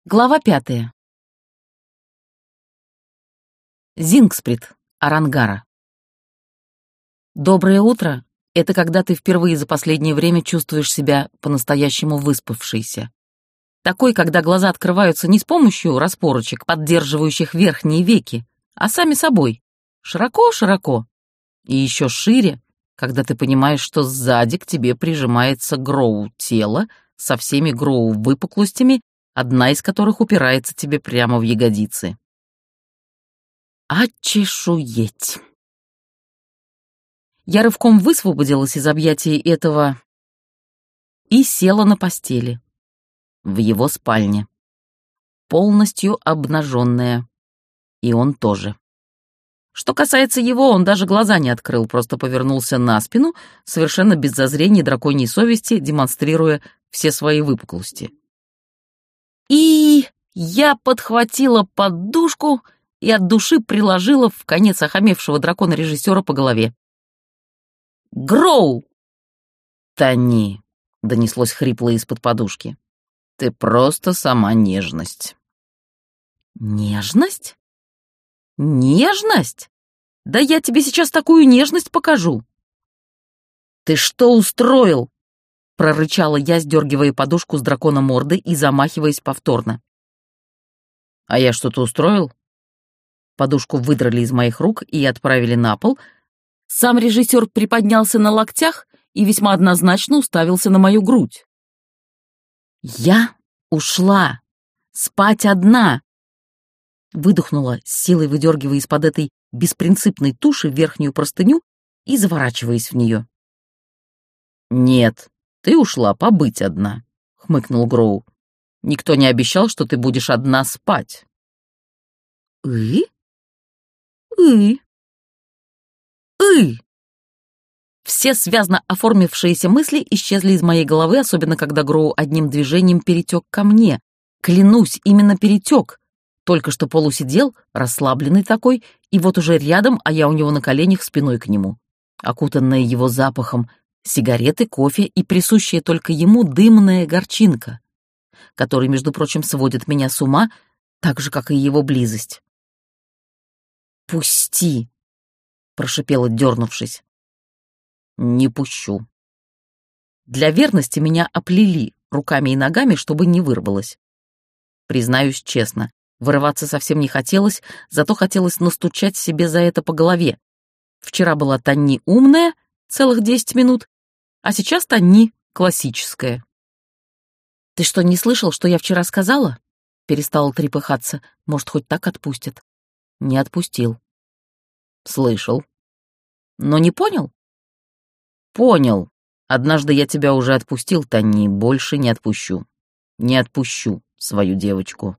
Глава 5. Зингсприт, Арангара. Доброе утро — это когда ты впервые за последнее время чувствуешь себя по-настоящему выспавшейся. Такой, когда глаза открываются не с помощью распорочек, поддерживающих верхние веки, а сами собой, широко-широко. И еще шире, когда ты понимаешь, что сзади к тебе прижимается гроу-тело со всеми гроу-выпуклостями, одна из которых упирается тебе прямо в ягодицы. Очешуеть. Я рывком высвободилась из объятий этого и села на постели. В его спальне. Полностью обнаженная. И он тоже. Что касается его, он даже глаза не открыл, просто повернулся на спину, совершенно без зазрения драконьей совести, демонстрируя все свои выпуклости. И я подхватила подушку и от души приложила в конец охамевшего дракона-режиссера по голове. «Гроу!» «Тони!» — донеслось хрипло из-под подушки. «Ты просто сама нежность». «Нежность? Нежность? Да я тебе сейчас такую нежность покажу!» «Ты что устроил?» — прорычала я, сдергивая подушку с дракона морды и замахиваясь повторно. «А я что-то устроил?» Подушку выдрали из моих рук и отправили на пол. Сам режиссер приподнялся на локтях и весьма однозначно уставился на мою грудь. «Я ушла. Спать одна!» Выдохнула, с силой выдергивая из-под этой беспринципной туши верхнюю простыню и заворачиваясь в нее. «Нет, ты ушла побыть одна», — хмыкнул Гроу. «Никто не обещал, что ты будешь одна спать». «И? И? И?» Все связно оформившиеся мысли исчезли из моей головы, особенно когда Гроу одним движением перетек ко мне. Клянусь, именно перетек. Только что полусидел, расслабленный такой, и вот уже рядом, а я у него на коленях спиной к нему. Окутанная его запахом сигареты, кофе и присущая только ему дымная горчинка, который, между прочим, сводит меня с ума, так же, как и его близость. «Пусти!» — прошипела, дернувшись. «Не пущу». Для верности меня оплели руками и ногами, чтобы не вырвалось. Признаюсь честно, вырываться совсем не хотелось, зато хотелось настучать себе за это по голове. Вчера была Тони умная, целых 10 минут, а сейчас Тони классическая. «Ты что, не слышал, что я вчера сказала?» Перестала трепыхаться. Может, хоть так отпустят. Не отпустил. «Слышал. Но не понял?» «Понял. Однажды я тебя уже отпустил, Тони, больше не отпущу. Не отпущу свою девочку».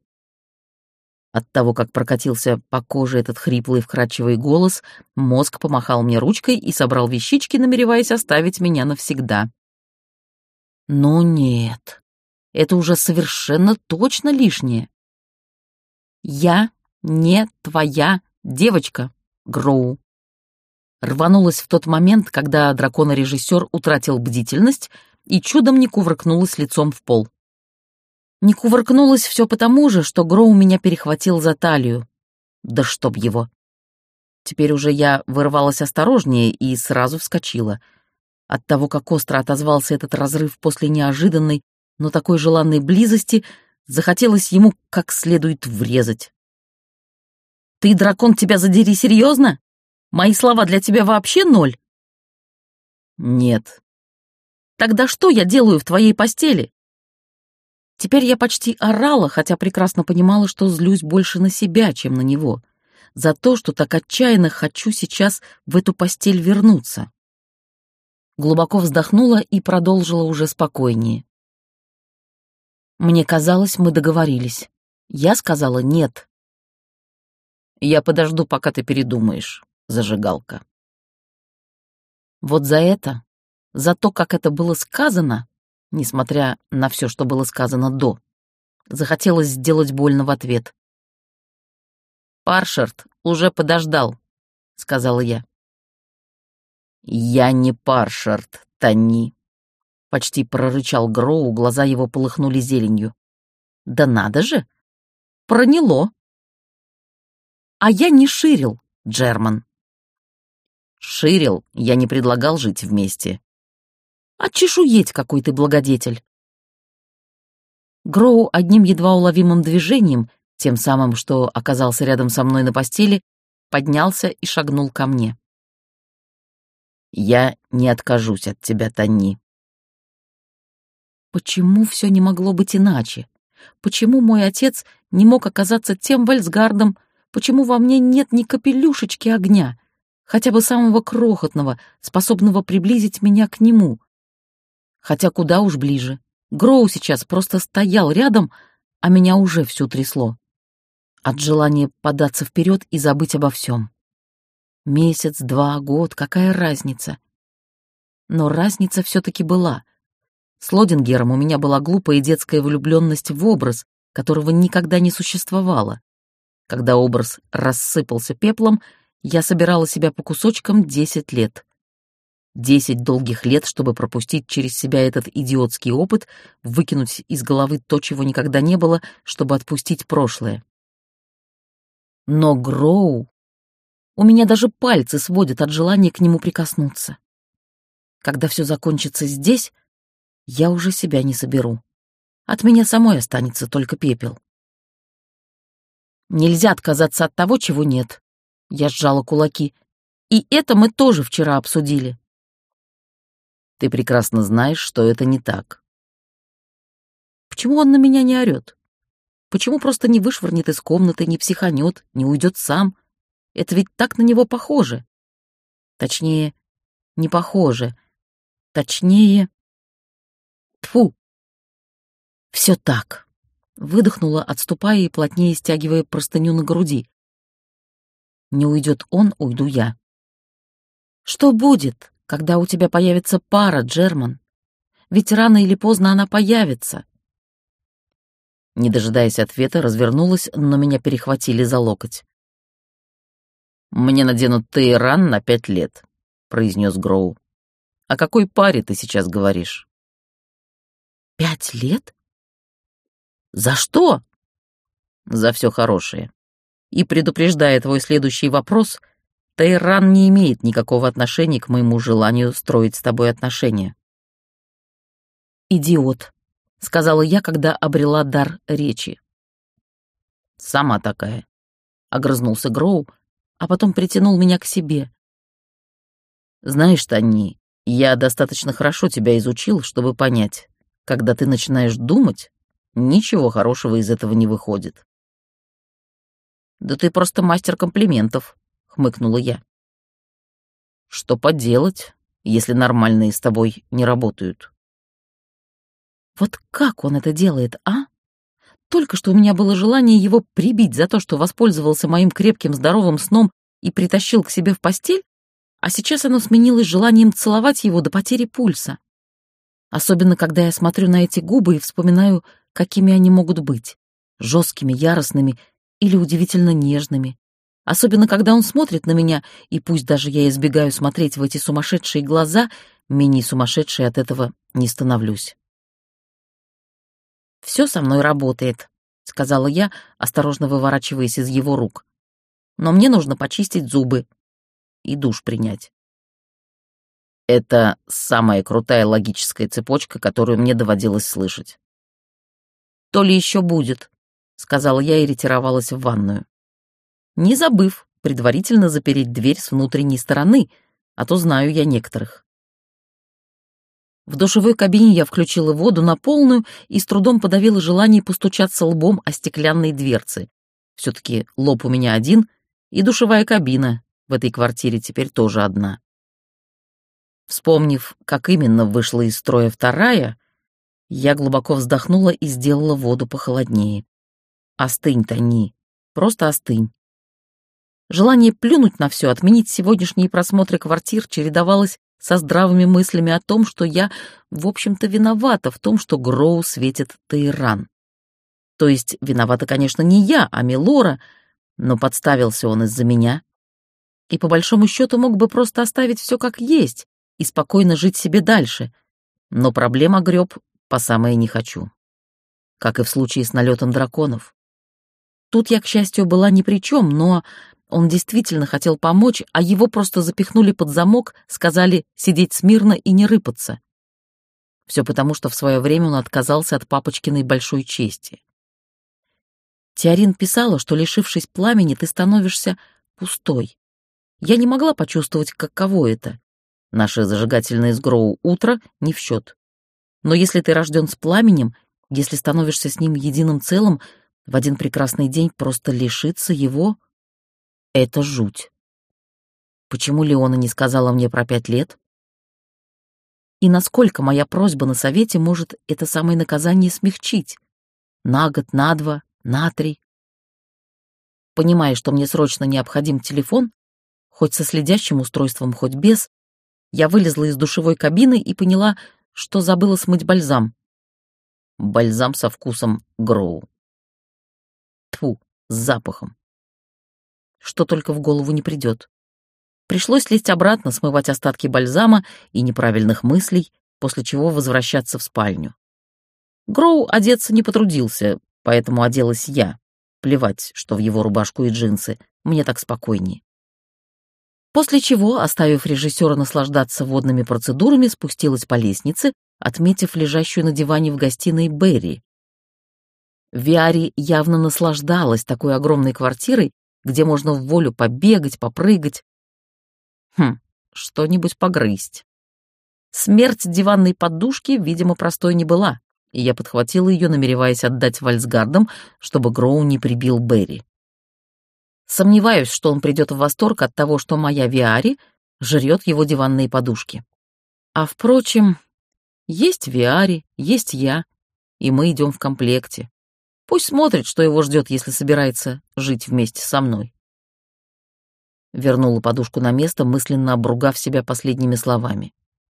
От того, как прокатился по коже этот хриплый вкрадчивый голос, мозг помахал мне ручкой и собрал вещички, намереваясь оставить меня навсегда. «Ну нет, это уже совершенно точно лишнее. Я не твоя девочка, Гроу». Рванулась в тот момент, когда дракона-режиссер утратил бдительность и чудом не кувыркнулась лицом в пол. Не кувыркнулась все потому же, что Гроу меня перехватил за талию. Да чтоб его. Теперь уже я вырвалась осторожнее и сразу вскочила. От того, как остро отозвался этот разрыв после неожиданной, но такой желанной близости, захотелось ему как следует врезать. «Ты, дракон, тебя задери, серьезно? Мои слова для тебя вообще ноль?» «Нет». «Тогда что я делаю в твоей постели?» Теперь я почти орала, хотя прекрасно понимала, что злюсь больше на себя, чем на него, за то, что так отчаянно хочу сейчас в эту постель вернуться. Глубоко вздохнула и продолжила уже спокойнее. Мне казалось, мы договорились. Я сказала нет. «Я подожду, пока ты передумаешь, зажигалка». Вот за то, как это было сказано, несмотря на все, что было сказано до, захотелось сделать больно в ответ. «Паршард уже подождал», — сказала я. «Я не Паршард, Тони», — почти прорычал Гроу, глаза его полыхнули зеленью. «Да надо же, Проняло. А я не ширил, Джерман. Ширил, я не предлагал жить вместе. А чешуеть какой ты благодетель. Гроу одним едва уловимым движением, тем самым, что оказался рядом со мной на постели, поднялся и шагнул ко мне. «Я не откажусь от тебя, Танни». Почему все не могло быть иначе? Почему мой отец не мог оказаться тем Вальсгардом? Почему во мне нет ни капелюшечки огня, хотя бы самого крохотного, способного приблизить меня к нему? Хотя куда уж ближе. Гроу сейчас просто стоял рядом, а меня уже всю трясло. От желания податься вперед и забыть обо всем. Месяц, 2, год, какая разница? Но разница все-таки была. С Лодингером у меня была глупая детская влюбленность в образ, которого никогда не существовало. Когда образ рассыпался пеплом, я собирала себя по кусочкам 10 лет. 10 долгих лет, чтобы пропустить через себя этот идиотский опыт, выкинуть из головы то, чего никогда не было, чтобы отпустить прошлое. Но Гроу... У меня даже пальцы сводят от желания к нему прикоснуться. Когда все закончится здесь, я уже себя не соберу. От меня самой останется только пепел. Нельзя отказаться от того, чего нет. Я сжала кулаки. И это мы тоже вчера обсудили. Ты прекрасно знаешь, что это не так. Почему он на меня не орёт? Почему просто не вышвырнет из комнаты, не психанет, не уйдет сам? Это ведь так на него похоже. Точнее, не похоже. Точнее... Тьфу! Все так. Выдохнула, отступая и плотнее стягивая простыню на груди. Не уйдет он, уйду я. Что будет, когда у тебя появится пара, Джерман? Ведь рано или поздно она появится. Не дожидаясь ответа, развернулась, но меня перехватили за локоть. «Мне наденут Тейран на 5 лет», — произнес Гроу. «О какой паре ты сейчас говоришь?» 5 лет? За что? За все хорошее. И предупреждая твой следующий вопрос, Тейран не имеет никакого отношения к моему желанию строить с тобой отношения. «Идиот», — сказала я, когда обрела дар речи. «Сама такая», — огрызнулся Гроу, а потом притянул меня к себе. «Знаешь, Танни, я достаточно хорошо тебя изучил, чтобы понять, когда ты начинаешь думать, ничего хорошего из этого не выходит». «Да ты просто мастер комплиментов», — хмыкнула я. «Что поделать, если нормальные с тобой не работают?» Вот как он это делает, а? Только что у меня было желание его прибить за то, что воспользовался моим крепким здоровым сном и притащил к себе в постель, а сейчас оно сменилось желанием целовать его до потери пульса. Особенно, когда я смотрю на эти губы и вспоминаю, какими они могут быть — жесткими, яростными или удивительно нежными. Особенно, когда он смотрит на меня, и пусть даже я избегаю смотреть в эти сумасшедшие глаза, менее сумасшедшей от этого не становлюсь. «Все со мной работает», — сказала я, осторожно выворачиваясь из его рук. «Но мне нужно почистить зубы и душ принять». Это самая крутая логическая цепочка, которую мне доводилось слышать. «То ли еще будет», — сказала я и ретировалась в ванную. Не забыв предварительно запереть дверь с внутренней стороны, а то знаю я некоторых. В душевой кабине я включила воду на полную и с трудом подавила желание постучаться лбом о стеклянные дверцы. Все-таки лоб у меня один, и душевая кабина в этой квартире теперь тоже одна. Вспомнив, как именно вышла из строя вторая, я глубоко вздохнула и сделала воду похолоднее. Остынь, Танни, просто остынь. Желание плюнуть на все, отменить сегодняшние просмотры квартир чередовалось со здравыми мыслями о том, что я, в общем-то, виновата в том, что Гроу светит Тейран. То есть виновата, конечно, не я, а Милора, но подставился он из-за меня. И по большому счету мог бы просто оставить все как есть и спокойно жить себе дальше. Но проблема греб по самое не хочу. Как и в случае с налетом драконов. Тут я, к счастью, была ни при чем, но он действительно хотел помочь, а его просто запихнули под замок, сказали сидеть смирно и не рыпаться. Все потому, что в свое время он отказался от папочкиной большой чести. Теорин писала, что, лишившись пламени, ты становишься пустой. Я не могла почувствовать, каково это. Наше зажигательное с Гроу утро не в счет. Но если ты рожден с пламенем, если становишься с ним единым целым, в один прекрасный день просто лишиться его — это жуть. Почему Леона не сказала мне про 5 лет? И насколько моя просьба на совете может это самое наказание смягчить? На год, на 2, на 3? Понимая, что мне срочно необходим телефон, хоть со следящим устройством, хоть без, я вылезла из душевой кабины и поняла, что забыла смыть бальзам. Бальзам со вкусом Гроу. Тьфу, с запахом. Что только в голову не придет. Пришлось лезть обратно, смывать остатки бальзама и неправильных мыслей, после чего возвращаться в спальню. Гроу одеться не потрудился, поэтому оделась я. Плевать, что в его рубашку и джинсы, мне так спокойнее. После чего, оставив режиссера наслаждаться водными процедурами, спустилась по лестнице, отметив лежащую на диване в гостиной Берри. Виари явно наслаждалась такой огромной квартирой, где можно в волю побегать, попрыгать. Что-нибудь погрызть. Смерть диванной подушки, видимо, простой не была, и я подхватила ее, намереваясь отдать Вальсгардам, чтобы Гроу не прибил Берри. Сомневаюсь, что он придет в восторг от того, что моя Виари жрет его диванные подушки. А впрочем, есть Виари, есть я, и мы идем в комплекте. Пусть смотрит, что его ждет, если собирается жить вместе со мной. Вернула подушку на место, мысленно обругав себя последними словами.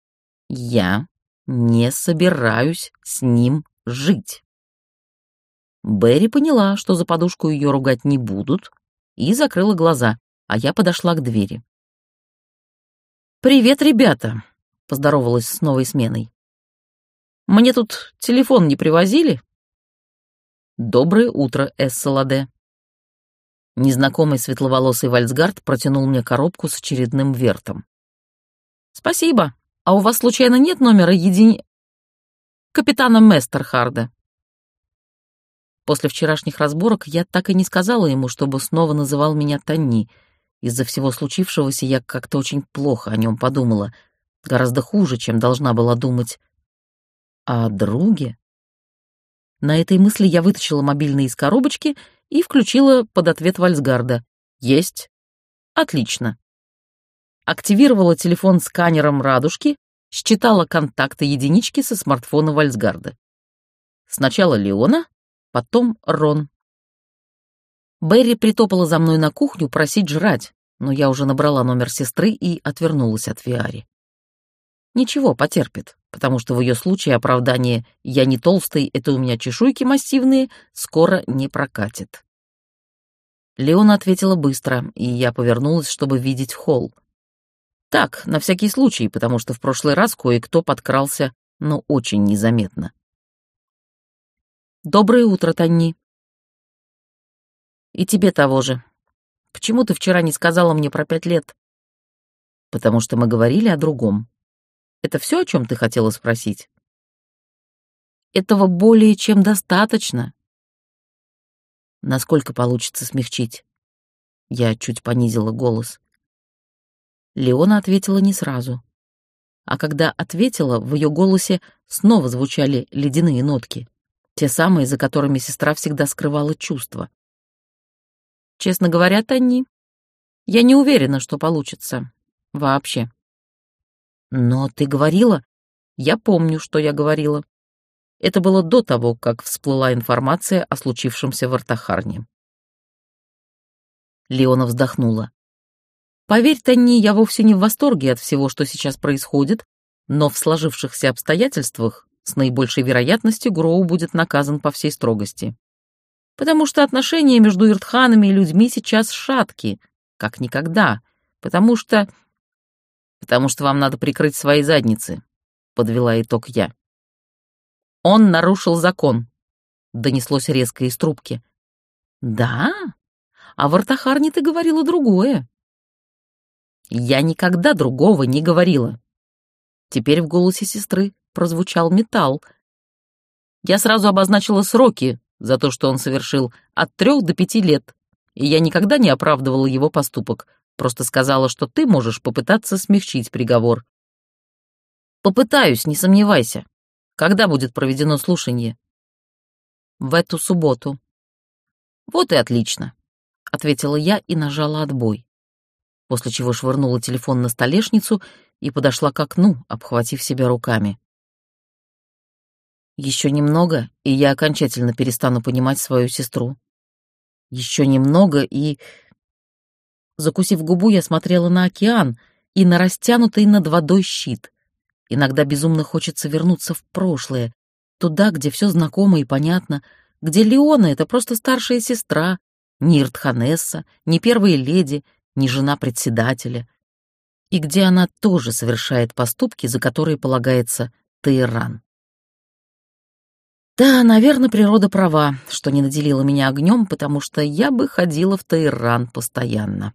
Я не собираюсь с ним жить. Берри поняла, что за подушку ее ругать не будут, и закрыла глаза, а я подошла к двери. «Привет, ребята!» — поздоровалась с новой сменой. «Мне тут телефон не привозили?» «Доброе утро, Эссаладе». Незнакомый светловолосый Вальсгард протянул мне коробку с очередным вертом. «Спасибо. А у вас, случайно, нет номера капитана Местерхарда?» После вчерашних разборок я так и не сказала ему, чтобы снова называл меня Танни. Из-за всего случившегося я как-то очень плохо о нем подумала. Гораздо хуже, чем должна была думать о друге. На этой мысли я вытащила мобильный из коробочки и включила под ответ Вальсгарда. «Есть. Отлично». Активировала телефон сканером радужки, считала контакты единички со смартфона Вальсгарда. Сначала Леона, потом Рон. Берри притопала за мной на кухню просить жрать, но я уже набрала номер сестры и отвернулась от Виари. Ничего, потерпит, потому что в ее случае оправдание «я не толстый, это у меня чешуйки массивные» скоро не прокатит. Леона ответила быстро, и я повернулась, чтобы видеть холл. Так, на всякий случай, потому что в прошлый раз кое-кто подкрался, но очень незаметно. «Доброе утро, Танни». «И тебе того же. Почему ты вчера не сказала мне про 5 лет?» «Потому что мы говорили о другом. Это все, о чем ты хотела спросить?» «Этого более чем достаточно». «Насколько получится смягчить?» Я чуть понизила голос. Леона ответила не сразу. А когда ответила, в ее голосе снова звучали ледяные нотки, те самые, за которыми сестра всегда скрывала чувства. «Честно говоря, Танни, я не уверена, что получится. Вообще». «Но ты говорила...» «Я помню, что я говорила. Это было до того, как всплыла информация о случившемся в Артахарне». Леона вздохнула. «Поверь, Танни, я вовсе не в восторге от всего, что сейчас происходит, но в сложившихся обстоятельствах с наибольшей вероятностью Гроу будет наказан по всей строгости. Потому что отношения между Иртханами и людьми сейчас шатки, как никогда. Потому что вам надо прикрыть свои задницы», — подвела итог я. «Он нарушил закон», — донеслось резко из трубки. Да? А в Артахарне ты говорила другое. Я никогда другого не говорила. Теперь в голосе сестры прозвучал металл. Я сразу обозначила сроки за то, что он совершил, от 3 до 5 лет. И я никогда не оправдывала его поступок. Просто сказала, что ты можешь попытаться смягчить приговор. Попытаюсь, не сомневайся. Когда будет проведено слушание? В эту субботу. Вот и отлично, ответила я и нажала отбой, после чего швырнула телефон на столешницу и подошла к окну, обхватив себя руками. Еще немного, и я окончательно перестану понимать свою сестру. Еще немного, и... Закусив губу, я смотрела на океан и на растянутый над водой щит. Иногда безумно хочется вернуться в прошлое, туда, где все знакомо и понятно, где Леона — это просто старшая сестра, не Иртханесса, не первая леди, не жена председателя, и где она тоже совершает поступки, за которые полагается Тейран. Да, наверное, природа права, что не наделила меня огнем, потому что я бы ходила в Тейран постоянно.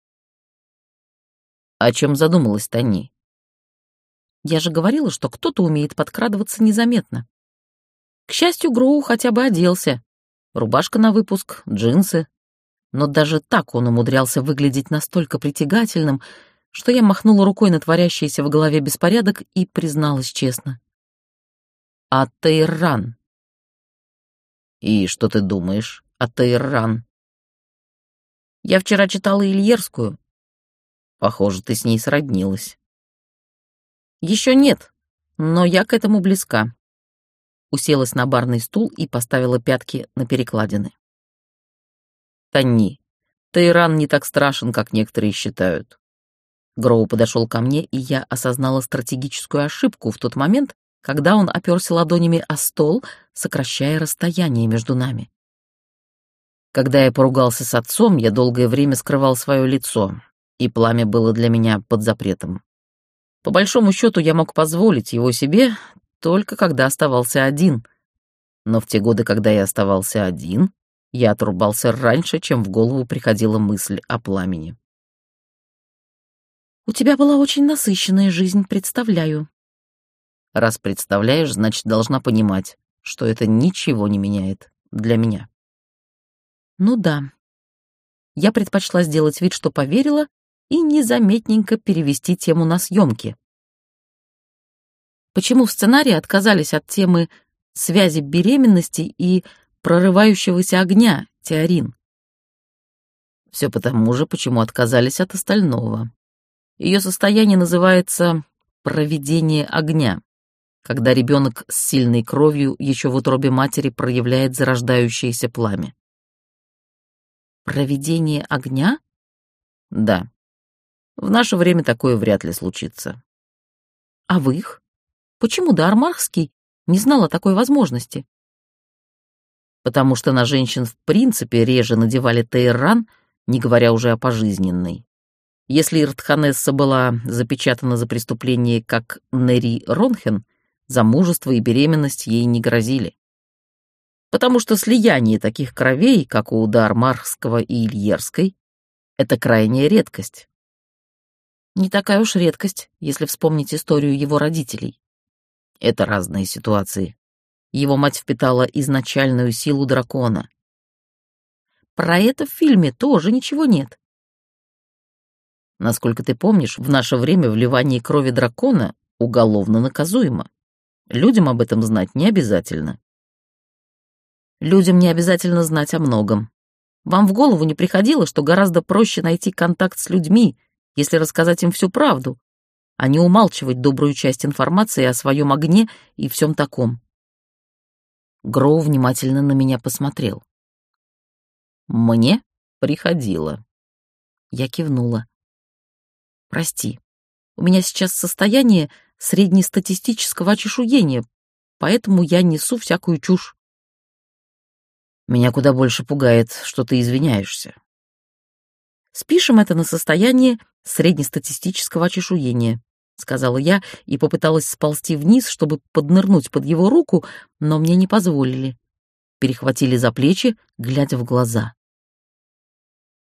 О чем задумалась Тани? Я же говорила, что кто-то умеет подкрадываться незаметно. К счастью, Гроу хотя бы оделся. Рубашка на выпуск, джинсы. Но даже так он умудрялся выглядеть настолько притягательным, что я махнула рукой на творящийся в голове беспорядок и призналась честно. «А Тейран?» «И что ты думаешь о Тейран?» «Я вчера читала Ильерскую». «Похоже, ты с ней сроднилась». «Еще нет, но я к этому близка». Уселась на барный стул и поставила пятки на перекладины. «Танни, Тейран не так страшен, как некоторые считают». Гроу подошел ко мне, и я осознала стратегическую ошибку в тот момент, когда он оперся ладонями о стол, сокращая расстояние между нами. Когда я поругался с отцом, я долгое время скрывал свое лицо, и пламя было для меня под запретом. По большому счету, я мог позволить его себе только когда оставался один. Но в те годы, когда я оставался один, я отрубался раньше, чем в голову приходила мысль о пламени. «У тебя была очень насыщенная жизнь, представляю». «Раз представляешь, значит, должна понимать, что это ничего не меняет для меня». «Ну да». Я предпочла сделать вид, что поверила, и незаметненько перевести тему на съемки. Почему в сценарии отказались от темы связи беременности и прорывающегося огня, Теорин? Все потому же, почему отказались от остального. Ее состояние называется «проведение огня», когда ребенок с сильной кровью еще в утробе матери проявляет зарождающееся пламя. Проведение огня? Да. В наше время такое вряд ли случится. А в их? Почему Даармархский не знал о такой возможности? Потому что на женщин в принципе реже надевали Тейран, не говоря уже о пожизненной. Если Иртханесса была запечатана за преступление как Нери Ронхен, замужество и беременность ей не грозили. Потому что слияние таких кровей, как у Даармархского и Ильерской, это крайняя редкость. Не такая уж редкость, если вспомнить историю его родителей. Это разные ситуации. Его мать впитала изначальную силу дракона. Про это в фильме тоже ничего нет. Насколько ты помнишь, в наше время вливание крови дракона уголовно наказуемо. Людям об этом знать не обязательно. Людям не обязательно знать о многом. Вам в голову не приходило, что гораздо проще найти контакт с людьми, если рассказать им всю правду, а не умалчивать добрую часть информации о своем огне и всем таком? Гроу внимательно на меня посмотрел. Мне приходило. Я кивнула. Прости, у меня сейчас состояние среднестатистического очешуения, поэтому я несу всякую чушь. Меня куда больше пугает, что ты извиняешься. Спишем это на состояние среднестатистического очешуения, сказала я и попыталась сползти вниз, чтобы поднырнуть под его руку, но мне не позволили. Перехватили за плечи, глядя в глаза.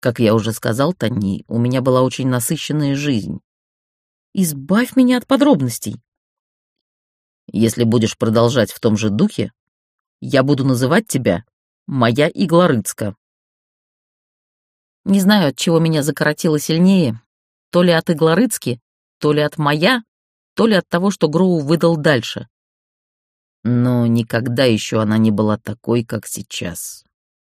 Как я уже сказал Тони, у меня была очень насыщенная жизнь. Избавь меня от подробностей. Если будешь продолжать в том же духе, я буду называть тебя моя Иглорыцка. Не знаю, от чего меня закоротило сильнее, то ли от Иглорыцки, то ли от моя, то ли от того, что Гроу выдал дальше. Но никогда еще она не была такой, как сейчас.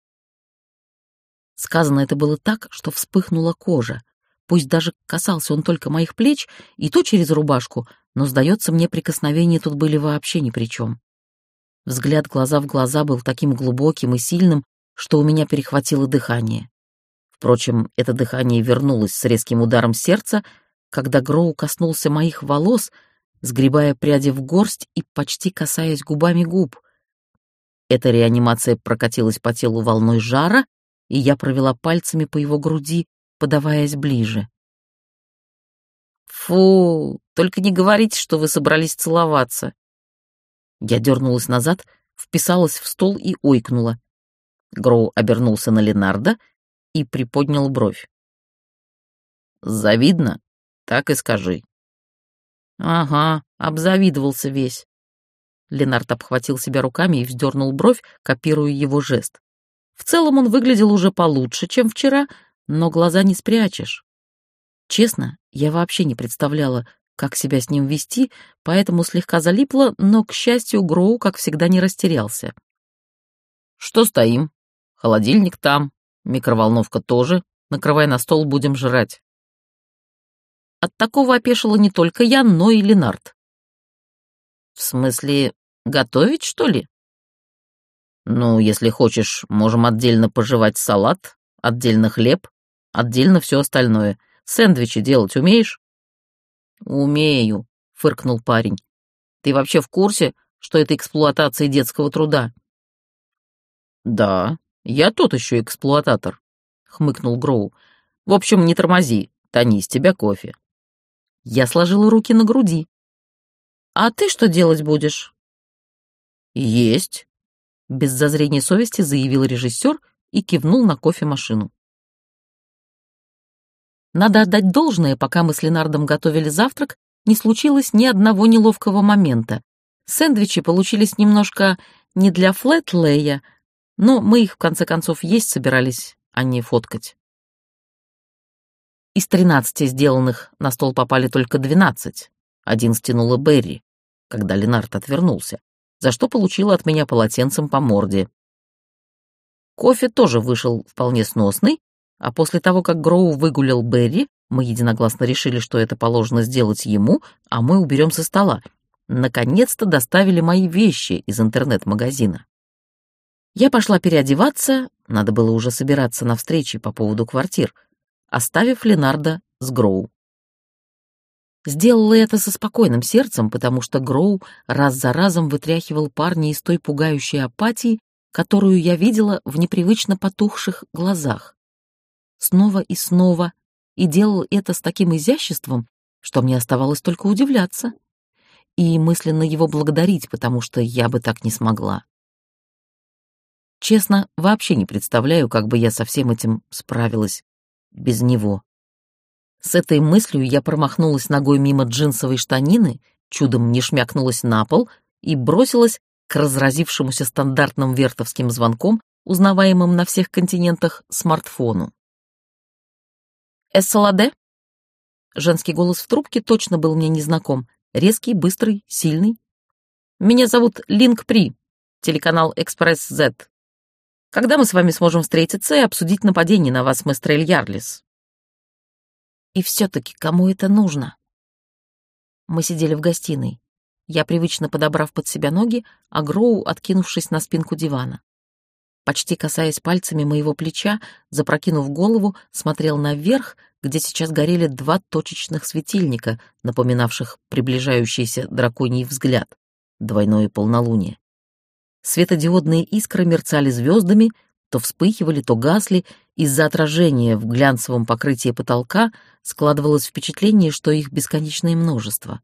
Сказано это было так, что вспыхнула кожа. Пусть даже касался он только моих плеч, и то через рубашку, но, сдается мне, прикосновения тут были вообще ни при чем. Взгляд глаза в глаза был таким глубоким и сильным, что у меня перехватило дыхание. Впрочем, это дыхание вернулось с резким ударом сердца, когда Гроу коснулся моих волос, сгребая пряди в горсть и почти касаясь губами губ. Эта реанимация прокатилась по телу волной жара, и я провела пальцами по его груди, подаваясь ближе. «Фу, только не говорите, что вы собрались целоваться». Я дернулась назад, вписалась в стол и ойкнула. Гроу обернулся на Ленарда и приподнял бровь. «Завидно? Так и скажи». «Ага, обзавидовался весь». Ленард обхватил себя руками и вздернул бровь, копируя его жест. В целом он выглядел уже получше, чем вчера, но глаза не спрячешь. Честно, я вообще не представляла, как себя с ним вести, поэтому слегка залипла, но, к счастью, Гроу, как всегда, не растерялся. «Что стоим? Холодильник там, микроволновка тоже. Накрывай на стол, будем жрать». От такого опешила не только я, но и Ленард. «В смысле, готовить, что ли?» «Ну, если хочешь, можем отдельно пожевать салат, отдельно хлеб, отдельно все остальное. Сэндвичи делать умеешь?» «Умею», — фыркнул парень. «Ты вообще в курсе, что это эксплуатация детского труда?» «Да, я тот еще эксплуататор», — хмыкнул Гроу. «В общем, не тормози, Тони, с тебя кофе». Я сложила руки на груди. «А ты что делать будешь?» «Есть», — без зазрения совести заявил режиссер и кивнул на кофемашину. Надо отдать должное, пока мы с Ленардом готовили завтрак, не случилось ни одного неловкого момента. Сэндвичи получились немножко не для флэтлея, но мы их, в конце концов, есть собирались, а не фоткать. Из 13 сделанных на стол попали только 12. Один стянула Берри, когда Ленард отвернулся, за что получила от меня полотенцем по морде. Кофе тоже вышел вполне сносный, а после того, как Гроу выгулял Берри, мы единогласно решили, что это положено сделать ему, а мы уберем со стола. Наконец-то доставили мои вещи из интернет-магазина. Я пошла переодеваться, надо было уже собираться на встречи по поводу квартир, оставив Ленарда с Гроу. Сделала это со спокойным сердцем, потому что Гроу раз за разом вытряхивал парня из той пугающей апатии, которую я видела в непривычно потухших глазах. Снова и снова, и делал это с таким изяществом, что мне оставалось только удивляться и мысленно его благодарить, потому что я бы так не смогла. Честно, вообще не представляю, как бы я со всем этим справилась без него. С этой мыслью я промахнулась ногой мимо джинсовой штанины, чудом не шмякнулась на пол и бросилась к разразившемуся стандартным вертовским звонком, узнаваемым на всех континентах, смартфону. «Эссаладе?» Женский голос в трубке точно был мне незнаком. Резкий, быстрый, сильный. «Меня зовут Линк При, телеканал Экспресс Z. Когда мы с вами сможем встретиться и обсудить нападение на вас, Местрель Ярлис?» И все-таки кому это нужно? Мы сидели в гостиной. Я, привычно подобрав под себя ноги, а Гроу, откинувшись на спинку дивана. Почти касаясь пальцами моего плеча, запрокинув голову, смотрел наверх, где сейчас горели 2 точечных светильника, напоминавших приближающийся драконий взгляд, двойное полнолуние. Светодиодные искры мерцали звездами, то вспыхивали, то гасли. Из-за отражения в глянцевом покрытии потолка складывалось впечатление, что их бесконечное множество.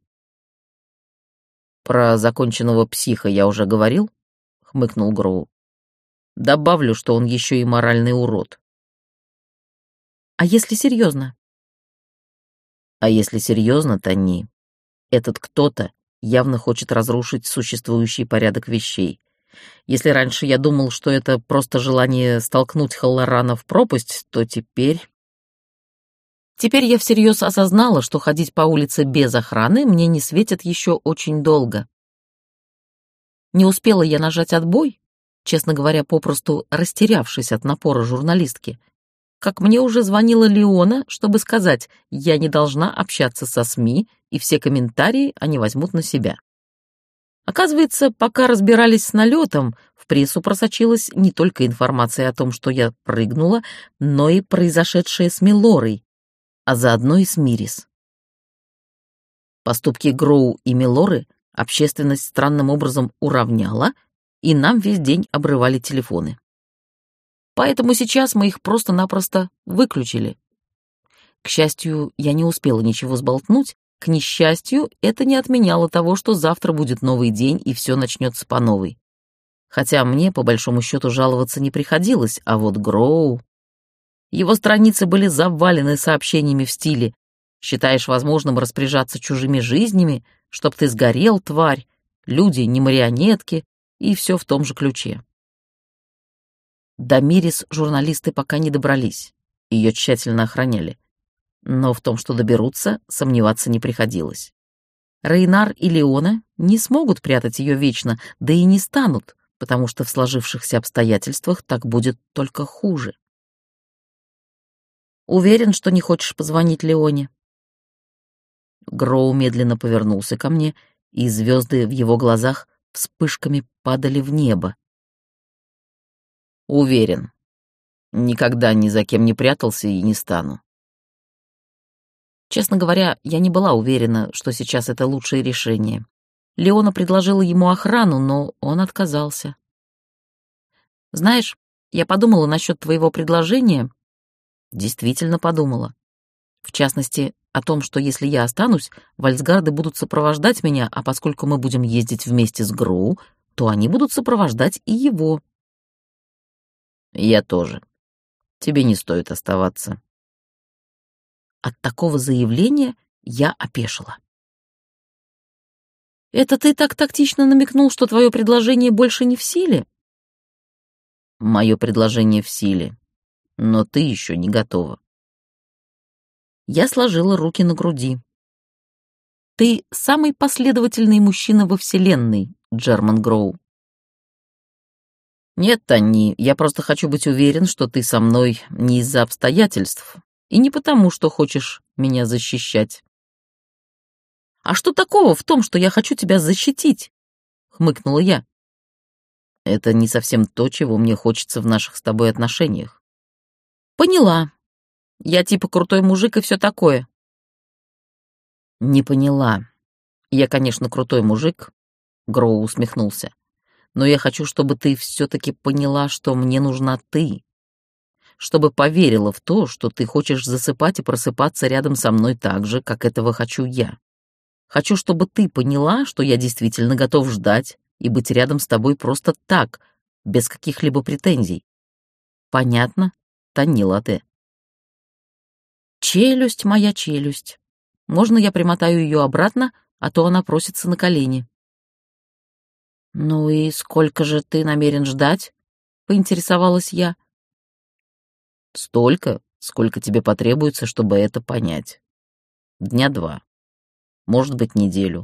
«Про законченного психа я уже говорил?» — хмыкнул Гроу. «Добавлю, что он еще и моральный урод». А если серьезно? А если серьезно, Тони, этот кто-то явно хочет разрушить существующий порядок вещей. Если раньше я думал, что это просто желание столкнуть Халлорана в пропасть, то теперь... Теперь я всерьез осознала, что ходить по улице без охраны мне не светит еще очень долго. Не успела я нажать отбой, честно говоря, попросту растерявшись от напора журналистки, как мне уже звонила Леона, чтобы сказать, я не должна общаться со СМИ, и все комментарии они возьмут на себя. Оказывается, пока разбирались с налетом, в прессу просочилась не только информация о том, что я прыгнула, но и произошедшее с Милорой, а заодно и с Мирис. Поступки Гроу и Милоры общественность странным образом уравняла, и нам весь день обрывали телефоны. Поэтому сейчас мы их просто-напросто выключили. К счастью, я не успела ничего сболтнуть, к несчастью, это не отменяло того, что завтра будет новый день и все начнется по новой. Хотя мне, по большому счету, жаловаться не приходилось, а вот Гроу... Его страницы были завалены сообщениями в стиле «Считаешь возможным распоряжаться чужими жизнями, чтоб ты сгорел, тварь, люди не марионетки» и все в том же ключе. До Мирис журналисты пока не добрались, ее тщательно охраняли. Но в том, что доберутся, сомневаться не приходилось. Рейнар и Леона не смогут прятать ее вечно, да и не станут, потому что в сложившихся обстоятельствах так будет только хуже. Уверен, что не хочешь позвонить Леоне? Гроу медленно повернулся ко мне, и звезды в его глазах вспышками падали в небо. Уверен. Никогда ни за кем не прятался и не стану. Честно говоря, я не была уверена, что сейчас это лучшее решение. Леона предложила ему охрану, но он отказался. Знаешь, я подумала насчет твоего предложения. Действительно подумала. В частности, о том, что если я останусь, вальсгарды будут сопровождать меня, а поскольку мы будем ездить вместе с Гроу, то они будут сопровождать и его. Я тоже. Тебе не стоит оставаться. От такого заявления я опешила. «Это ты так тактично намекнул, что твое предложение больше не в силе?» «Мое предложение в силе, но ты еще не готова». Я сложила руки на груди. «Ты самый последовательный мужчина во Вселенной, Джерман Гроу». «Нет, Тони, я просто хочу быть уверен, что ты со мной не из-за обстоятельств и не потому, что хочешь меня защищать». «А что такого в том, что я хочу тебя защитить?» — хмыкнула я. «Это не совсем то, чего мне хочется в наших с тобой отношениях». «Поняла. Я типа крутой мужик и все такое». «Не поняла. Я, конечно, крутой мужик», — Гроу усмехнулся. «Но я хочу, чтобы ты все-таки поняла, что мне нужна ты. Чтобы поверила в то, что ты хочешь засыпать и просыпаться рядом со мной так же, как этого хочу я. Хочу, чтобы ты поняла, что я действительно готов ждать и быть рядом с тобой просто так, без каких-либо претензий. Понятно, Тони Латте?» «Челюсть моя челюсть. Можно я примотаю ее обратно, а то она просится на колени?» «Ну и сколько же ты намерен ждать?» — поинтересовалась я. «Столько, сколько тебе потребуется, чтобы это понять. 2 дня, может быть, неделю».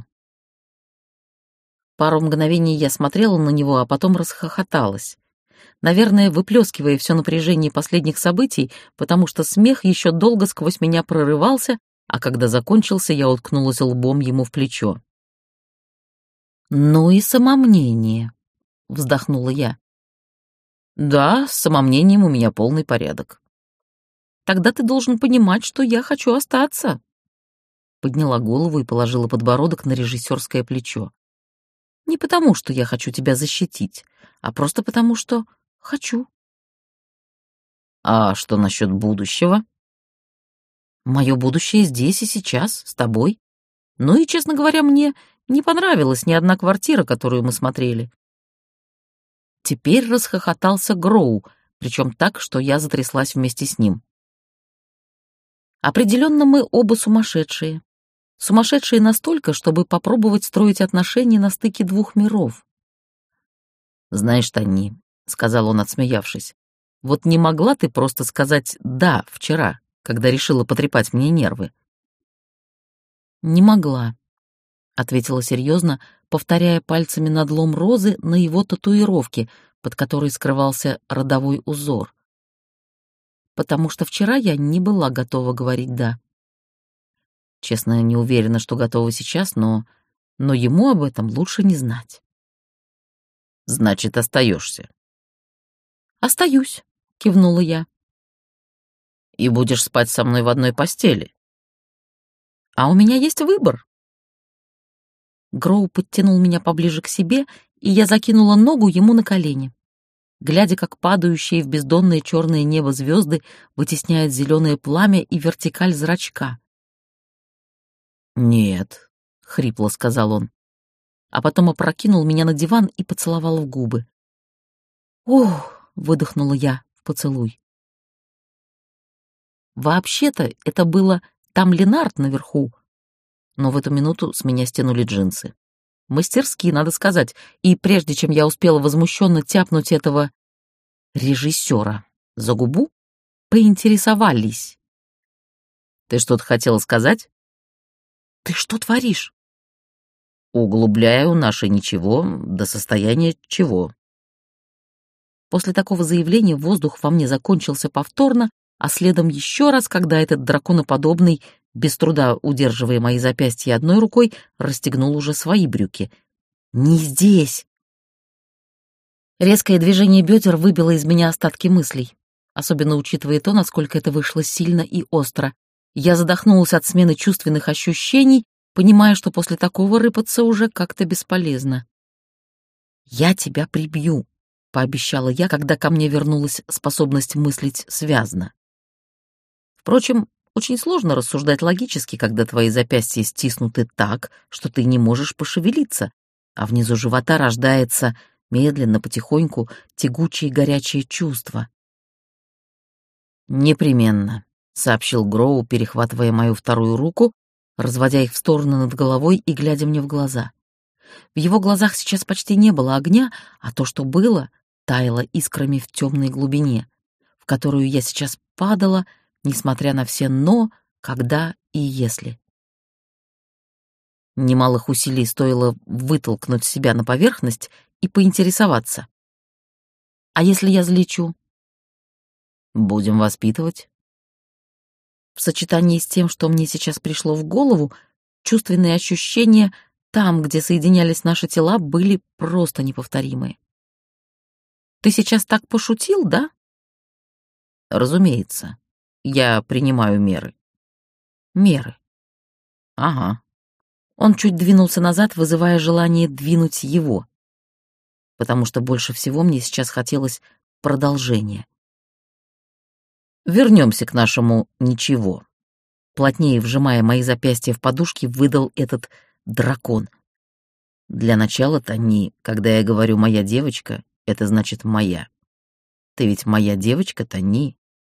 Пару мгновений я смотрела на него, а потом расхохоталась. Наверное, выплескивая все напряжение последних событий, потому что смех еще долго сквозь меня прорывался, а когда закончился, я уткнулась лбом ему в плечо. «Ну и самомнение», — вздохнула я. «Да, с самомнением у меня полный порядок». «Тогда ты должен понимать, что я хочу остаться». Подняла голову и положила подбородок на режиссерское плечо. «Не потому, что я хочу тебя защитить, а просто потому, что хочу». «А что насчет будущего?» «Мое будущее здесь и сейчас, с тобой. Ну и, честно говоря, мне не понравилась ни одна квартира, которую мы смотрели». Теперь расхохотался Гроу, причем так, что я затряслась вместе с ним. Определенно мы оба сумасшедшие. Сумасшедшие настолько, чтобы попробовать строить отношения на стыке двух миров. «Знаешь, Тони», — сказал он, отсмеявшись, «вот не могла ты просто сказать «да» вчера, когда решила потрепать мне нервы?» «Не могла», — ответила серьезно, повторяя пальцами надлом розы на его татуировке, под которой скрывался родовой узор. «Потому что вчера я не была готова говорить «да». Честно, не уверена, что готова сейчас, но ему об этом лучше не знать». «Значит, остаешься. «Остаюсь», — кивнула я. «И будешь спать со мной в одной постели?» «А у меня есть выбор». Гроу подтянул меня поближе к себе, и я закинула ногу ему на колени. Глядя, как падающие в бездонное черное небо звезды вытесняют зеленое пламя и вертикаль зрачка. «Нет», — хрипло сказал он, а потом опрокинул меня на диван и поцеловал в губы. «Ох!» — выдохнула я в поцелуй. Вообще-то это было там Ленард наверху, но в эту минуту с меня стянули джинсы. Мастерски, надо сказать, и прежде чем я успела возмущенно тяпнуть этого режиссера за губу, поинтересовались. «Ты что-то хотела сказать?» «Ты что творишь?» «Углубляю наше ничего до состояния чего». После такого заявления воздух во мне закончился повторно, а следом еще раз, когда этот драконоподобный, без труда удерживая мои запястья одной рукой, расстегнул уже свои брюки. «Не здесь!» Резкое движение бедер выбило из меня остатки мыслей, особенно учитывая то, насколько это вышло сильно и остро. Я задохнулась от смены чувственных ощущений, понимая, что после такого рыпаться уже как-то бесполезно. «Я тебя прибью», — пообещала я, когда ко мне вернулась способность мыслить связно. Впрочем, очень сложно рассуждать логически, когда твои запястья стиснуты так, что ты не можешь пошевелиться, а внизу живота рождается медленно, потихоньку, тягучее горячее чувство. «Непременно», — сообщил Гроу, перехватывая мою вторую руку, разводя их в стороны над головой и глядя мне в глаза. В его глазах сейчас почти не было огня, а то, что было, таяло искрами в темной глубине, в которую я сейчас падала, несмотря на все «но», «когда» и «если». Немалых усилий стоило вытолкнуть себя на поверхность и поинтересоваться. «А если я взлечу?» «Будем воспитывать». В сочетании с тем, что мне сейчас пришло в голову, чувственные ощущения там, где соединялись наши тела, были просто неповторимые. «Ты сейчас так пошутил, да?» «Разумеется. Я принимаю меры». «Меры». «Ага». Он чуть двинулся назад, вызывая желание двинуть его, потому что больше всего мне сейчас хотелось продолжения. Вернемся к нашему «ничего». Плотнее вжимая мои запястья в подушки, выдал этот дракон. Для начала, Тони, когда я говорю «моя девочка», это значит «моя». Ты ведь моя девочка, Тони.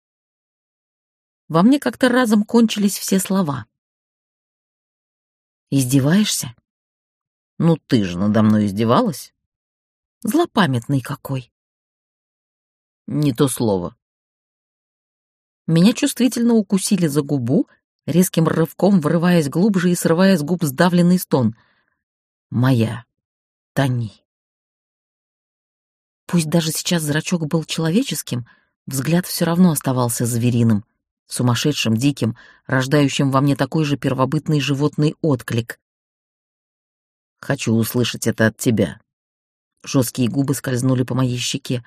Во мне как-то разом кончились все слова. «Издеваешься?» Ну ты же надо мной издевалась? Злопамятный какой. Не то слово. Меня чувствительно укусили за губу, резким рывком вырываясь глубже и срывая с губ сдавленный стон. «Моя Тони». Пусть даже сейчас зрачок был человеческим, взгляд все равно оставался звериным, сумасшедшим, диким, рождающим во мне такой же первобытный животный отклик. Хочу услышать это от тебя. Жесткие губы скользнули по моей щеке.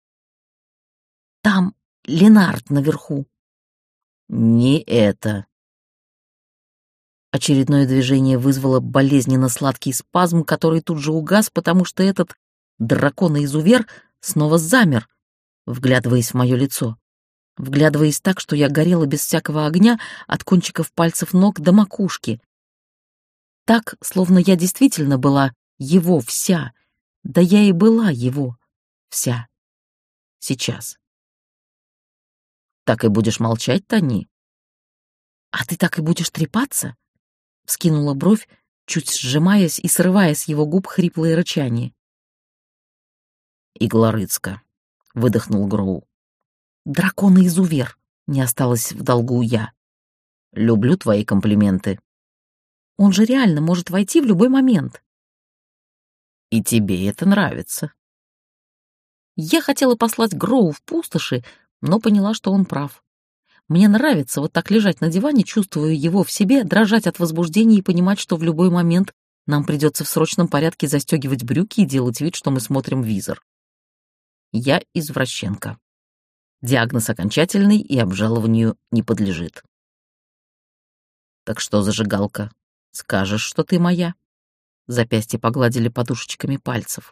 Там Ленард наверху. Не это. Очередное движение вызвало болезненно сладкий спазм, который тут же угас, потому что этот дракон-изувер снова замер, вглядываясь в мое лицо, вглядываясь так, что я горела без всякого огня от кончиков пальцев ног до макушки. Так, словно я действительно была его вся, да я и была его вся. Сейчас. Так и будешь молчать, Тони? «А ты так и будешь трепаться?» — вскинула бровь, чуть сжимаясь и срывая с его губ хриплые рычания. «Иглорыцка», — выдохнул Гроу. «Дракон-изувер», — не осталось в долгу я. «Люблю твои комплименты». «Он же реально может войти в любой момент». «И тебе это нравится». Я хотела послать Гроу в пустоши, но поняла, что он прав. Мне нравится вот так лежать на диване, чувствуя его в себе, дрожать от возбуждения и понимать, что в любой момент нам придется в срочном порядке застегивать брюки и делать вид, что мы смотрим визор. Я извращенка. Диагноз окончательный и обжалованию не подлежит. «Так что, зажигалка, скажешь, что ты моя?» Запястья погладили подушечками пальцев.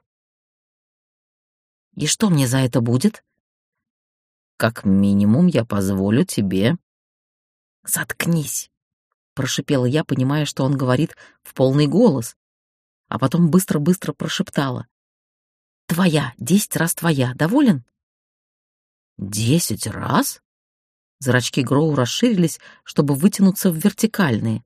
«И что мне за это будет?» «Как минимум я позволю тебе...» «Заткнись!» — прошипела я, понимая, что он говорит в полный голос, а потом быстро-быстро прошептала. «Твоя, 10 раз твоя. Доволен?» 10 раз?» Зрачки Гроу расширились, чтобы вытянуться в вертикальные.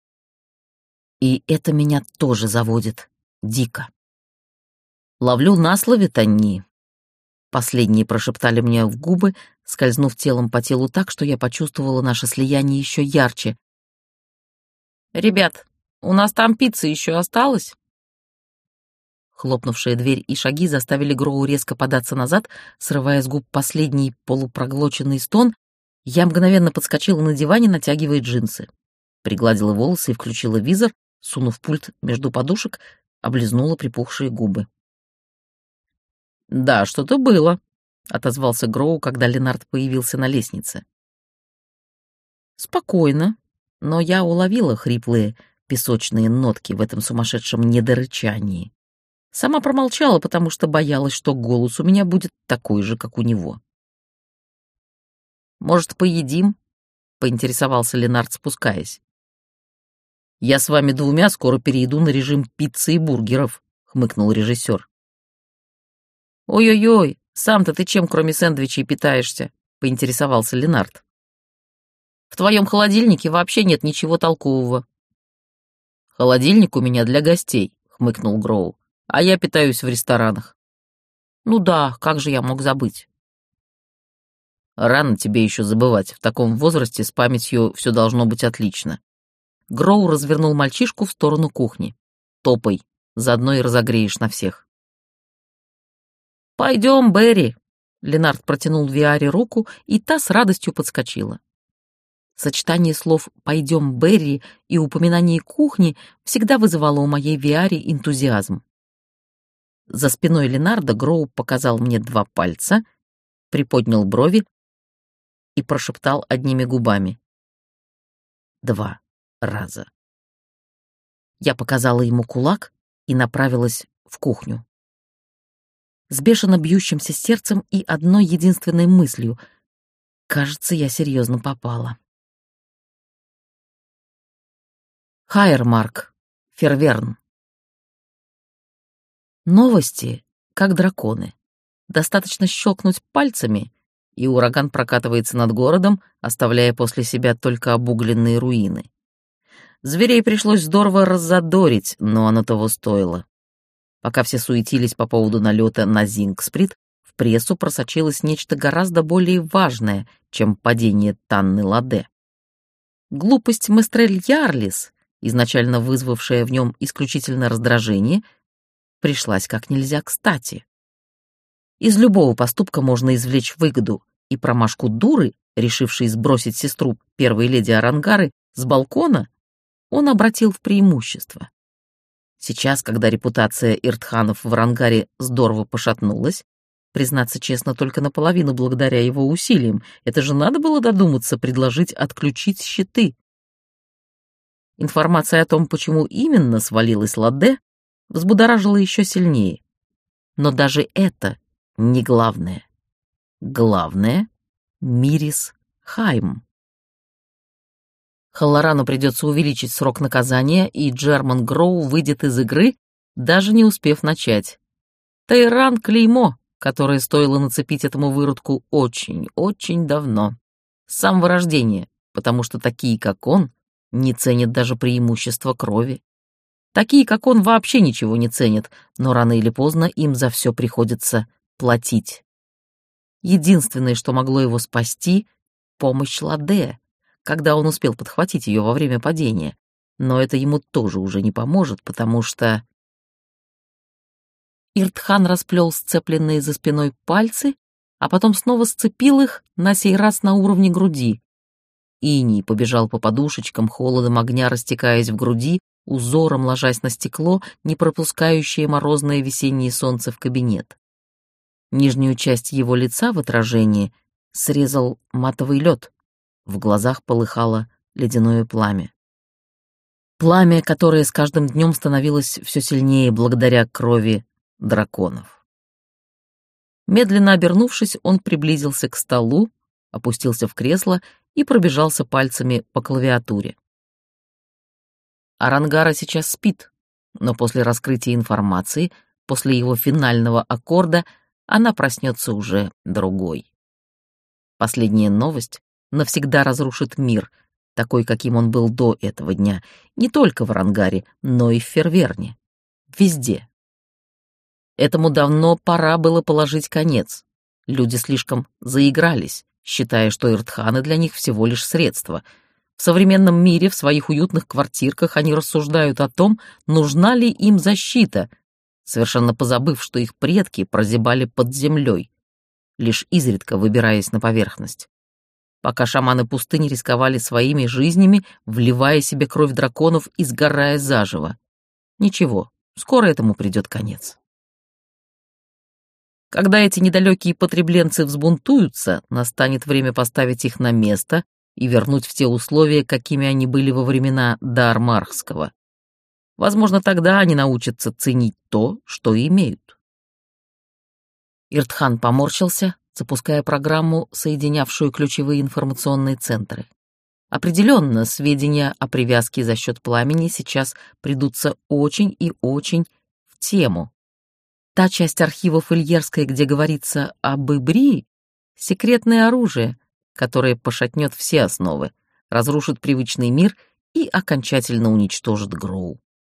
И это меня тоже заводит. Дико. «Ловлю на слове, Танни». Последние прошептали мне в губы, скользнув телом по телу так, что я почувствовала наше слияние еще ярче. «Ребят, у нас там пицца еще осталась?» Хлопнувшая дверь и шаги заставили Гроу резко податься назад, срывая с губ последний полупроглоченный стон. Я мгновенно подскочила на диване, натягивая джинсы. Пригладила волосы и включила визор, сунув пульт между подушек, облизнула припухшие губы. «Да, что-то было», — отозвался Гроу, когда Ленард появился на лестнице. Спокойно, но я уловила хриплые песочные нотки в этом сумасшедшем недорычании. Сама промолчала, потому что боялась, что голос у меня будет такой же, как у него. «Может, поедим?» — поинтересовался Ленард, спускаясь. «Я с вами двумя скоро перейду на режим пиццы и бургеров», — хмыкнул режиссер. «Ой-ой-ой, сам-то ты чем, кроме сэндвичей, питаешься?» — поинтересовался Ленард. «В твоем холодильнике вообще нет ничего толкового». «Холодильник у меня для гостей», — хмыкнул Гроу, «а я питаюсь в ресторанах». «Ну да, как же я мог забыть?» «Рано тебе еще забывать, в таком возрасте с памятью все должно быть отлично». Гроу развернул мальчишку в сторону кухни. «Топай, заодно и разогреешь на всех». «Пойдем, Берри!» Ленард протянул Виаре руку, и та с радостью подскочила. Сочетание слов «пойдем, Берри» и упоминание кухни всегда вызывало у моей Виаре энтузиазм. За спиной Ленарда Гроу показал мне 2 пальца, приподнял брови и прошептал одними губами. 2 раза. Я показала ему кулак и направилась в кухню. С бешено бьющимся сердцем и одной единственной мыслью. Кажется, я серьезно попала. Хайермарк, Ферверн. Новости, как драконы. Достаточно щелкнуть пальцами, и ураган прокатывается над городом, оставляя после себя только обугленные руины. Зверей пришлось здорово раззадорить, но оно того стоило. Пока все суетились по поводу налета на Зингсприт, в прессу просочилось нечто гораздо более важное, чем падение Танны Ладе. Глупость Местрель Ярлис, изначально вызвавшая в нем исключительно раздражение, пришлась как нельзя кстати. Из любого поступка можно извлечь выгоду, и промашку дуры, решившей сбросить сестру первой леди Арангары с балкона, он обратил в преимущество. Сейчас, когда репутация Иртханов в Арангаре здорово пошатнулась, признаться честно, только наполовину благодаря его усилиям, это же надо было додуматься предложить отключить щиты. Информация о том, почему именно свалилась Ладе, взбудоражила еще сильнее. Но даже это не главное. Главное — Мирис Хайм. Халлорану придется увеличить срок наказания, и Джерман Гроу выйдет из игры, даже не успев начать. Тайран — клеймо, которое стоило нацепить этому выродку очень, очень давно. С самого рождения, потому что такие, как он, не ценят даже преимущества крови. Такие, как он, вообще ничего не ценят, но рано или поздно им за все приходится платить. Единственное, что могло его спасти — помощь Ладе, когда он успел подхватить ее во время падения. Но это ему тоже уже не поможет, потому что... Иртхан расплел сцепленные за спиной пальцы, а потом снова сцепил их, на сей раз на уровне груди. Иней побежал по подушечкам, холодом огня растекаясь в груди, узором ложась на стекло, не пропускающее морозное весеннее солнце в кабинет. Нижнюю часть его лица в отражении срезал матовый лед. В глазах полыхало ледяное пламя. Пламя, которое с каждым днем становилось все сильнее благодаря крови драконов. Медленно обернувшись, он приблизился к столу, опустился в кресло и пробежался пальцами по клавиатуре. Арангара сейчас спит, но после раскрытия информации, после его финального аккорда, она проснется уже другой. Последняя новость навсегда разрушит мир, такой, каким он был до этого дня, не только в Арангаре, но и в Ферверне. Везде. Этому давно пора было положить конец. Люди слишком заигрались, считая, что Иртханы для них всего лишь средство. В современном мире, в своих уютных квартирках, они рассуждают о том, нужна ли им защита, совершенно позабыв, что их предки прозябали под землей, лишь изредка выбираясь на поверхность. Пока шаманы пустыни рисковали своими жизнями, вливая себе кровь драконов и сгорая заживо. Ничего, скоро этому придет конец. Когда эти недалекие потребленцы взбунтуются, настанет время поставить их на место и вернуть в те условия, какими они были во времена Даармархского. Возможно, тогда они научатся ценить то, что имеют. Иртхан поморщился, запуская программу, соединявшую ключевые информационные центры. Определенно, сведения о привязке за счет пламени сейчас придутся очень и очень в тему. Та часть архивов Ильерской, где говорится об Ибрии, секретное оружие, которое пошатнет все основы, разрушит привычный мир и окончательно уничтожит Гроу.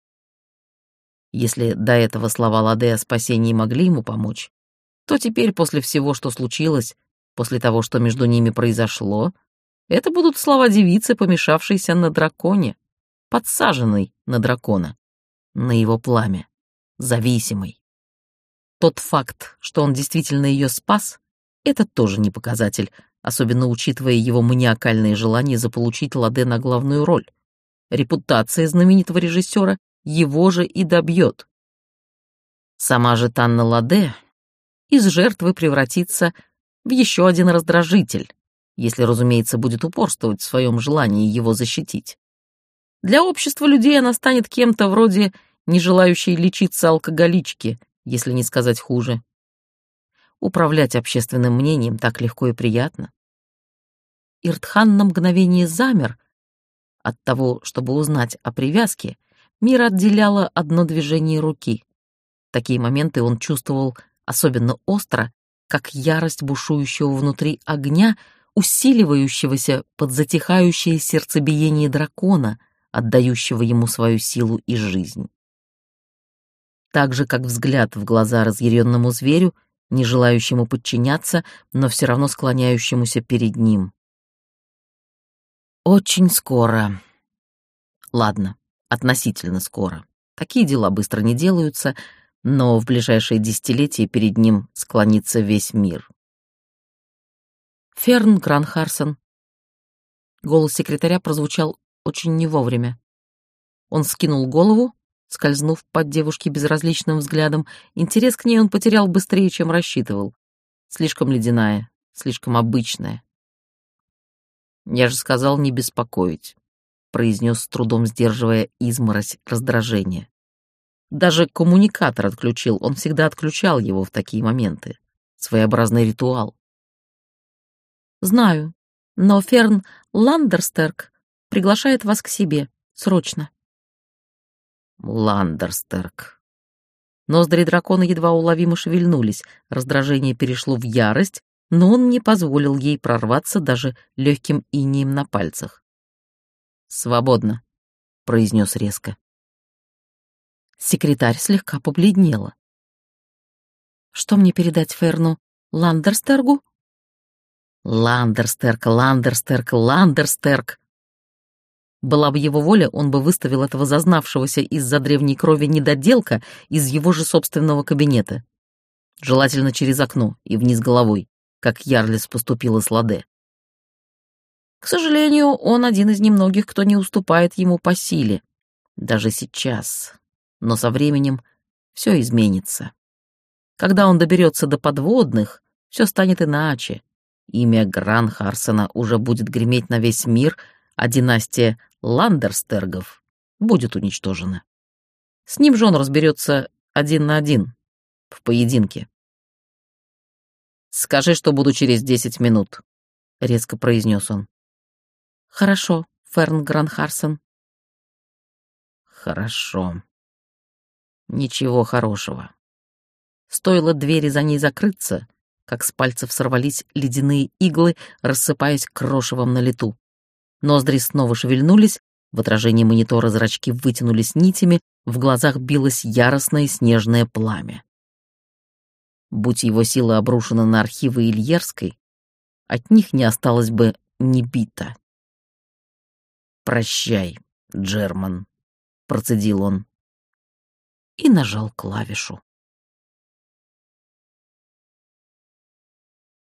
Если до этого слова Ладе о спасении могли ему помочь, то теперь, после всего, что случилось, после того, что между ними произошло, это будут слова девицы, помешавшейся на драконе, подсаженной на дракона, на его пламя, зависимой. Тот факт, что он действительно ее спас, это тоже не показатель, особенно учитывая его маниакальное желание заполучить Ладе на главную роль. Репутация знаменитого режиссера его же и добьет. Сама же Танна Ладе из жертвы превратится в еще один раздражитель, если, разумеется, будет упорствовать в своем желании его защитить. Для общества людей она станет кем-то вроде не желающей лечиться алкоголички, если не сказать хуже. Управлять общественным мнением так легко и приятно. Иртхан на мгновение замер. От того, чтобы узнать о привязке, мир отделяло одно движение руки. В такие моменты он чувствовал особенно остро, как ярость бушующего внутри огня, усиливающегося под затихающее сердцебиение дракона, отдающего ему свою силу и жизнь. Так же, как взгляд в глаза разъяренному зверю, не желающему подчиняться, но все равно склоняющемуся перед ним. Очень скоро. Ладно, относительно скоро. Такие дела быстро не делаются, но в ближайшие десятилетия перед ним склонится весь мир. Ферн Гранхарсон. Голос секретаря прозвучал очень не вовремя. Он вскинул голову, скользнув под девушке безразличным взглядом. Интерес к ней он потерял быстрее, чем рассчитывал. Слишком ледяная, слишком обычная. «Я же сказал не беспокоить», — произнес с трудом, сдерживая изморозь раздражения. Даже коммуникатор отключил, он всегда отключал его в такие моменты. Своеобразный ритуал. «Знаю, но Ферн Ландерстерк приглашает вас к себе. Срочно». Ландерстерк. Ноздри дракона едва уловимо шевельнулись, раздражение перешло в ярость, но он не позволил ей прорваться даже легким инеем на пальцах. «Свободно», — произнес резко. Секретарь слегка побледнела. «Что мне передать Ферну Ландерстергу?» «Ландерстерк, Ландерстерк, Ландерстерк!» Была бы его воля, он бы выставил этого зазнавшегося из-за древней крови недоделка из его же собственного кабинета. Желательно через окно и вниз головой, как Ярлис поступила с Ладе. К сожалению, он один из немногих, кто не уступает ему по силе. Даже сейчас. Но со временем все изменится. Когда он доберется до подводных, все станет иначе. Имя Гранхарсена уже будет греметь на весь мир, а династия Ландерстергов будет уничтожена. С ним же он разберется 1 на 1 в поединке. «Скажи, что буду через 10 минут», — резко произнес он. «Хорошо, Ферн Гранхарсен». «Хорошо. Ничего хорошего». Стоило двери за ней закрыться, как с пальцев сорвались ледяные иглы, рассыпаясь крошевом на лету. Ноздри снова шевельнулись, в отражении монитора зрачки вытянулись нитями, в глазах билось яростное снежное пламя. Будь его сила обрушена на архивы Ильерской, от них не осталось бы ни бита. «Прощай, Джерман», — процедил он и нажал клавишу.